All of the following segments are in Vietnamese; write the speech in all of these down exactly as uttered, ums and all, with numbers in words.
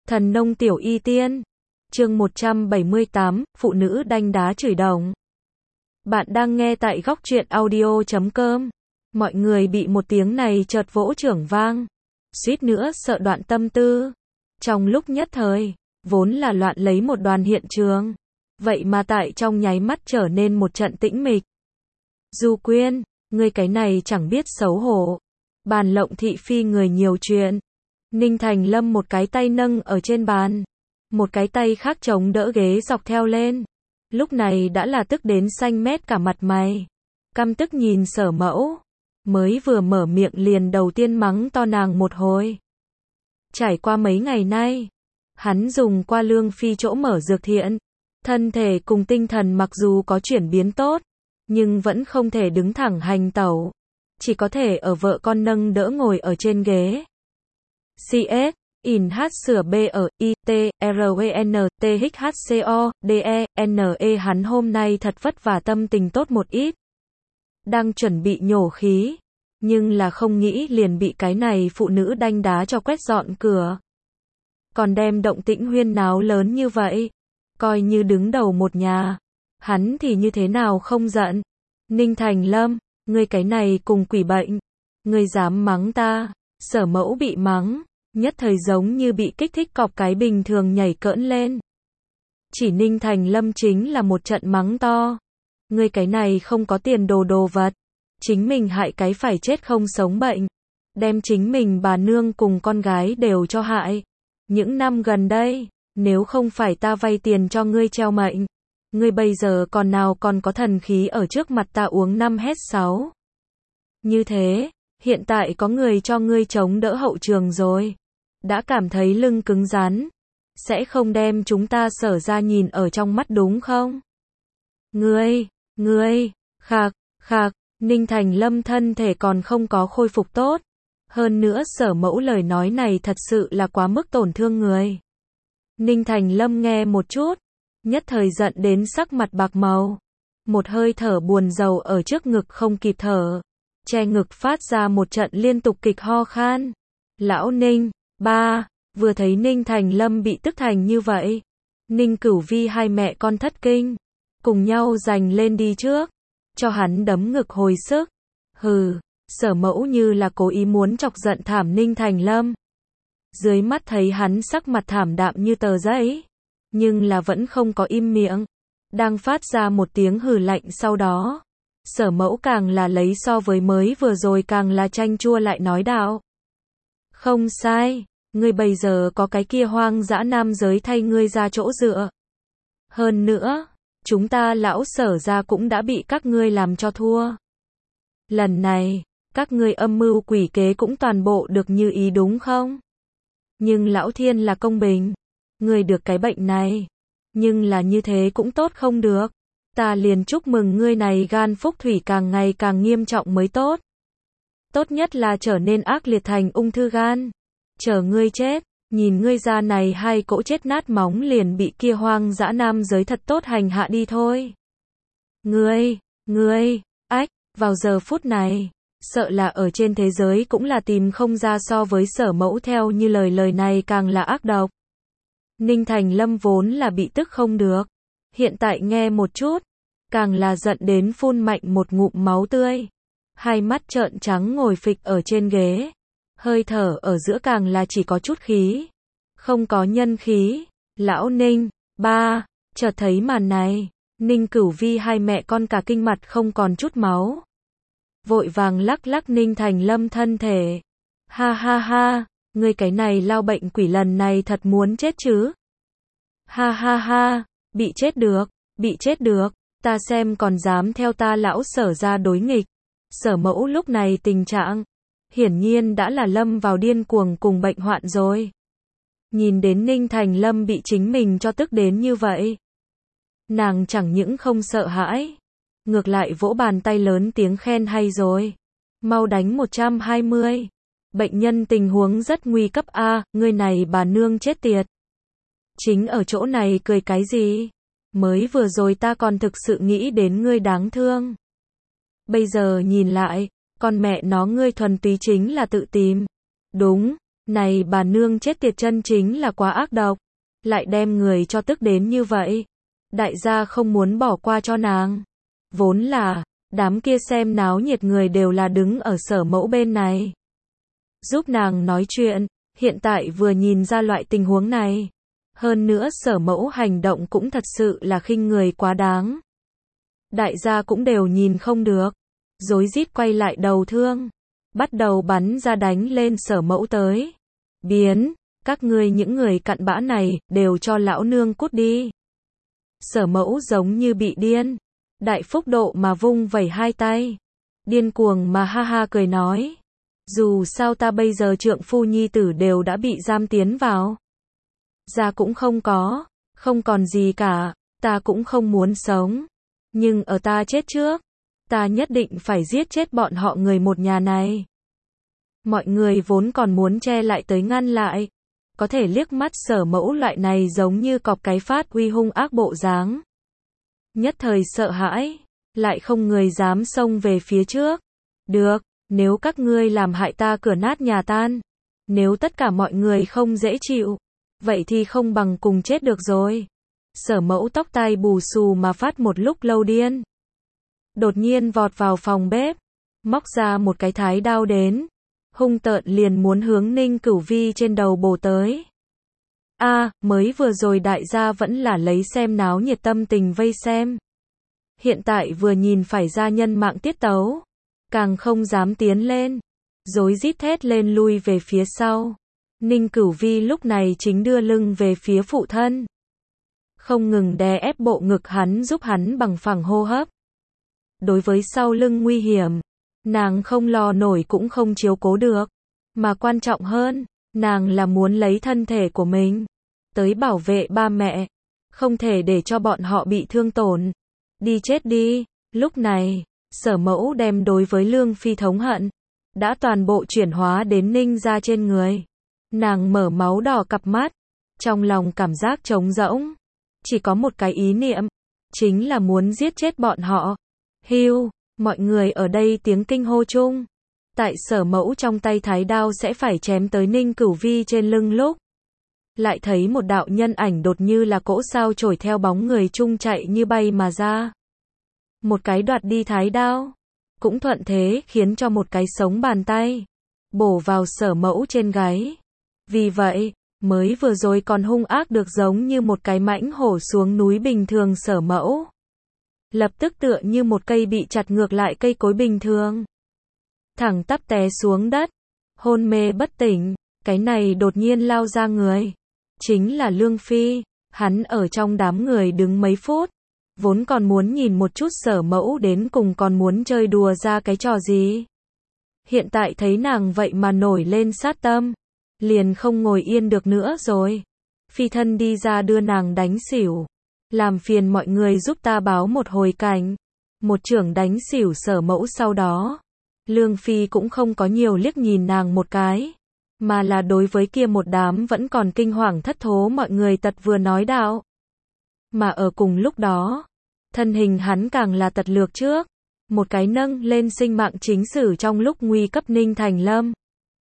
Thần nông tiểu y tiên. Chương một trăm bảy mươi tám, phụ nữ đanh đá chửi đồng. Bạn đang nghe tại góc truyện audio chấm com. Mọi người bị một tiếng này chợt vỗ chưởng vang. Suýt nữa sợ đoạn tâm tư. Trong lúc nhất thời, vốn là loạn lấy một đoàn hiện trường. Vậy mà tại trong nháy mắt trở nên một trận tĩnh mịch. Du Quyên, ngươi cái này chẳng biết xấu hổ. Bàn lộng thị phi người nhiều chuyện. Ninh Thành Lâm một cái tay nâng ở trên bàn. Một cái tay khác chống đỡ ghế dọc theo lên. Lúc này đã là tức đến xanh mét cả mặt mày. Căm tức nhìn Sở Mẫu. Mới vừa mở miệng liền đầu tiên mắng to nàng một hồi. Trải qua mấy ngày nay, hắn dùng qua Lương Phi chỗ mở dược thiện. Thân thể cùng tinh thần mặc dù có chuyển biến tốt, nhưng vẫn không thể đứng thẳng hành tẩu. Chỉ có thể ở vợ con nâng đỡ ngồi ở trên ghế. xê ét, in H sửa B ở I T, R W N, T H H C O, D E, N E hắn hôm nay thật vất vả tâm tình tốt một ít. Đang chuẩn bị nhổ khí, nhưng là không nghĩ liền bị cái này phụ nữ đanh đá cho quét dọn cửa. Còn đem động tĩnh huyên náo lớn như vậy, coi như đứng đầu một nhà, hắn thì như thế nào không giận. Ninh Thành Lâm, ngươi cái này cùng quỷ bệnh, ngươi dám mắng ta. Sở Mẫu bị mắng, nhất thời giống như bị kích thích cọp cái bình thường nhảy cỡn lên. Chỉ Ninh Thành Lâm chính là một trận mắng to. Ngươi cái này không có tiền đồ đồ vật, chính mình hại cái phải chết không sống bệnh, đem chính mình bà nương cùng con gái đều cho hại. Những năm gần đây, nếu không phải ta vay tiền cho ngươi treo mệnh, ngươi bây giờ còn nào còn có thần khí ở trước mặt ta uống năm hết sáu. Như thế, hiện tại có người cho ngươi chống đỡ hậu trường rồi, đã cảm thấy lưng cứng rắn, sẽ không đem chúng ta Sở ra nhìn ở trong mắt đúng không? Ngươi, ngươi, khạc, khạc, Ninh Thành Lâm thân thể còn không có khôi phục tốt. Hơn nữa Sở Mẫu lời nói này thật sự là quá mức tổn thương người. Ninh Thành Lâm nghe một chút, nhất thời giận đến sắc mặt bạc màu. Một hơi thở buồn rầu ở trước ngực không kịp thở. Che ngực phát ra một trận liên tục kịch ho khan. Lão Ninh, ba, vừa thấy Ninh Thành Lâm bị tức thành như vậy. Ninh Cửu Vi hai mẹ con thất kinh. Cùng nhau giành lên đi trước. Cho hắn đấm ngực hồi sức. Hừ, Sở Mẫu như là cố ý muốn chọc giận thảm Ninh Thành Lâm. Dưới mắt thấy hắn sắc mặt thảm đạm như tờ giấy. Nhưng là vẫn không có im miệng. Đang phát ra một tiếng hừ lạnh sau đó. Sở Mẫu càng là lấy so với mới vừa rồi càng là chanh chua lại nói đạo. Không sai, ngươi bây giờ có cái kia hoang dã nam giới thay ngươi ra chỗ dựa. Hơn nữa, chúng ta lão Sở ra cũng đã bị các ngươi làm cho thua. Lần này, các ngươi âm mưu quỷ kế cũng toàn bộ được như ý đúng không? Nhưng lão thiên là công bình. Ngươi được cái bệnh này. Nhưng là như thế cũng tốt không được. Ta liền chúc mừng ngươi này gan phúc thủy càng ngày càng nghiêm trọng mới tốt. Tốt nhất là trở nên ác liệt thành ung thư gan. Chờ ngươi chết, nhìn ngươi ra này hai cỗ chết nát móng liền bị kia hoang dã nam giới thật tốt hành hạ đi thôi. Ngươi, ngươi, ách, vào giờ phút này, sợ là ở trên thế giới cũng là tìm không ra so với Sở Mẫu theo như lời lời này càng là ác độc. Ninh Thành Lâm vốn là bị tức không được. Hiện tại nghe một chút, càng là giận đến phun mạnh một ngụm máu tươi. Hai mắt trợn trắng ngồi phịch ở trên ghế. Hơi thở ở giữa càng là chỉ có chút khí. Không có nhân khí. Lão Ninh, ba, chợt thấy màn này. Ninh Cửu Vi hai mẹ con cả kinh mặt không còn chút máu. Vội vàng lắc lắc Ninh Thành Lâm thân thể. Ha ha ha, ngươi cái này lao bệnh quỷ lần này thật muốn chết chứ? Ha ha ha, bị chết được, bị chết được, ta xem còn dám theo ta lão Sở ra đối nghịch. Sở Mẫu lúc này tình trạng, hiển nhiên đã là lâm vào điên cuồng cùng bệnh hoạn rồi. Nhìn đến Ninh Thành Lâm bị chính mình cho tức đến như vậy. Nàng chẳng những không sợ hãi, ngược lại vỗ bàn tay lớn tiếng khen hay rồi. Mau đánh một trăm hai mươi. Bệnh nhân tình huống rất nguy cấp a, ngươi này bà nương chết tiệt. Chính ở chỗ này cười cái gì? Mới vừa rồi ta còn thực sự nghĩ đến ngươi đáng thương. Bây giờ nhìn lại, con mẹ nó ngươi thuần túy chính là tự tìm. Đúng, Này bà nương chết tiệt chân chính là quá ác độc, lại đem người cho tức đến như vậy. Đại gia không muốn bỏ qua cho nàng. Vốn là, đám kia xem náo nhiệt người đều là đứng ở Sở Mẫu bên này, giúp nàng nói chuyện, hiện tại vừa nhìn ra loại tình huống này. Hơn nữa Sở Mẫu hành động cũng thật sự là khinh người quá đáng. Đại gia cũng đều nhìn không được, rối rít quay lại đầu thương, bắt đầu bắn ra đánh lên Sở Mẫu tới. Biến, các ngươi những người cặn bã này, đều cho lão nương cút đi. Sở Mẫu giống như bị điên, đại phúc độ mà vung vẩy hai tay, điên cuồng mà ha ha cười nói. Dù sao ta bây giờ trượng phu nhi tử đều đã bị giam tiến vào. Ra cũng không có, không còn gì cả, ta cũng không muốn sống. Nhưng ở ta chết trước, ta nhất định phải giết chết bọn họ người một nhà này. Mọi người vốn còn muốn che lại tới ngăn lại, có thể liếc mắt Sở Mẫu loại này giống như cọp cái phát uy hung ác bộ dáng. Nhất thời sợ hãi, lại không người dám xông về phía trước. Được, nếu các ngươi làm hại ta cửa nát nhà tan, nếu tất cả mọi người không dễ chịu, vậy thì không bằng cùng chết được rồi. Sở Mẫu tóc tai bù xù mà phát một lúc lâu điên. Đột nhiên vọt vào phòng bếp, móc ra một cái thái đao đến, hung tợn liền muốn hướng Ninh Cửu Vi trên đầu bổ tới. A, à, mới vừa rồi đại gia vẫn là lấy xem náo nhiệt tâm tình vây xem. Hiện tại vừa nhìn phải ra nhân mạng tiết tấu, càng không dám tiến lên, rối rít thét lên lui về phía sau. Ninh Cửu Vi lúc này chính đưa lưng về phía phụ thân, không ngừng đè ép bộ ngực hắn giúp hắn bằng phẳng hô hấp. Đối với sau lưng nguy hiểm, nàng không lo nổi cũng không chiếu cố được, mà quan trọng hơn, nàng là muốn lấy thân thể của mình tới bảo vệ ba mẹ, không thể để cho bọn họ bị thương tổn. Đi chết đi. Lúc này, Sở Mẫu đem đối với Lương Phi thống hận đã toàn bộ chuyển hóa đến Ninh gia trên người. Nàng mở máu đỏ cặp mắt, trong lòng cảm giác trống rỗng, chỉ có một cái ý niệm, chính là muốn giết chết bọn họ. Hưu, mọi người ở đây tiếng kinh hô chung. Tại Sở Mẫu trong tay thái đao sẽ phải chém tới Ninh Cửu Vi trên lưng lúc, lại thấy một đạo nhân ảnh đột như là cỗ sao chổi theo bóng người chung chạy như bay mà ra. Một cái đoạt đi thái đao, cũng thuận thế khiến cho một cái sống bàn tay bổ vào Sở Mẫu trên gáy. Vì vậy, mới vừa rồi còn hung ác được giống như một cái mãnh hổ xuống núi bình thường Sở Mẫu, lập tức tựa như một cây bị chặt ngược lại cây cối bình thường, thẳng tắp té xuống đất, hôn mê bất tỉnh. Cái này đột nhiên lao ra người, chính là Lương Phi. Hắn ở trong đám người đứng mấy phút, vốn còn muốn nhìn một chút Sở Mẫu đến cùng còn muốn chơi đùa ra cái trò gì. Hiện tại thấy nàng vậy mà nổi lên sát tâm, liền không ngồi yên được nữa rồi. Phi thân đi ra đưa nàng đánh xỉu. Làm phiền mọi người giúp ta báo một hồi cảnh. Một chưởng đánh xỉu Sở Mẫu sau đó. Lương Phi cũng không có nhiều liếc nhìn nàng một cái, mà là đối với kia một đám vẫn còn kinh hoàng thất thố mọi người tật vừa nói đạo. Mà ở cùng lúc đó, thân hình hắn càng là tật lược trước, một cái nâng lên sinh mạng chính sử trong lúc nguy cấp Ninh Thành Lâm.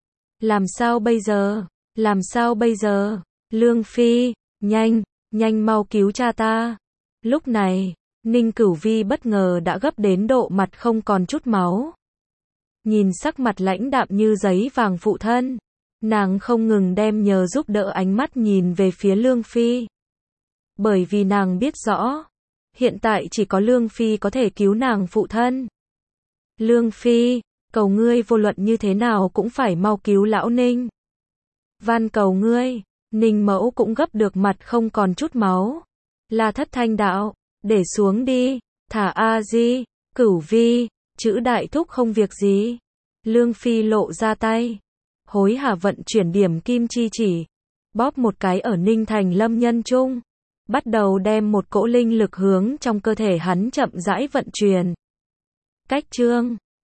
Làm sao bây giờ? Làm sao bây giờ? Lương Phi, nhanh, nhanh mau cứu cha ta. Lúc này, Ninh Cửu Vi bất ngờ đã gấp đến độ mặt không còn chút máu. Nhìn sắc mặt lãnh đạm như giấy vàng phụ thân, nàng không ngừng đem nhờ giúp đỡ ánh mắt nhìn về phía Lương Phi. Bởi vì nàng biết rõ, hiện tại chỉ có Lương Phi có thể cứu nàng phụ thân. Lương Phi, cầu ngươi vô luận như thế nào cũng phải mau cứu lão Ninh. Van cầu ngươi. Ninh Mẫu cũng gấp được mặt không còn chút máu. La Thất Thanh đạo, để xuống đi, thả A Di, Cửu Vi, chữ đại thúc không việc gì. Lương Phi lộ ra tay, hối hả vận chuyển điểm kim chi chỉ, bóp một cái ở Ninh Thành Lâm nhân trung, bắt đầu đem một cỗ linh lực hướng trong cơ thể hắn chậm rãi vận chuyển. Cách chương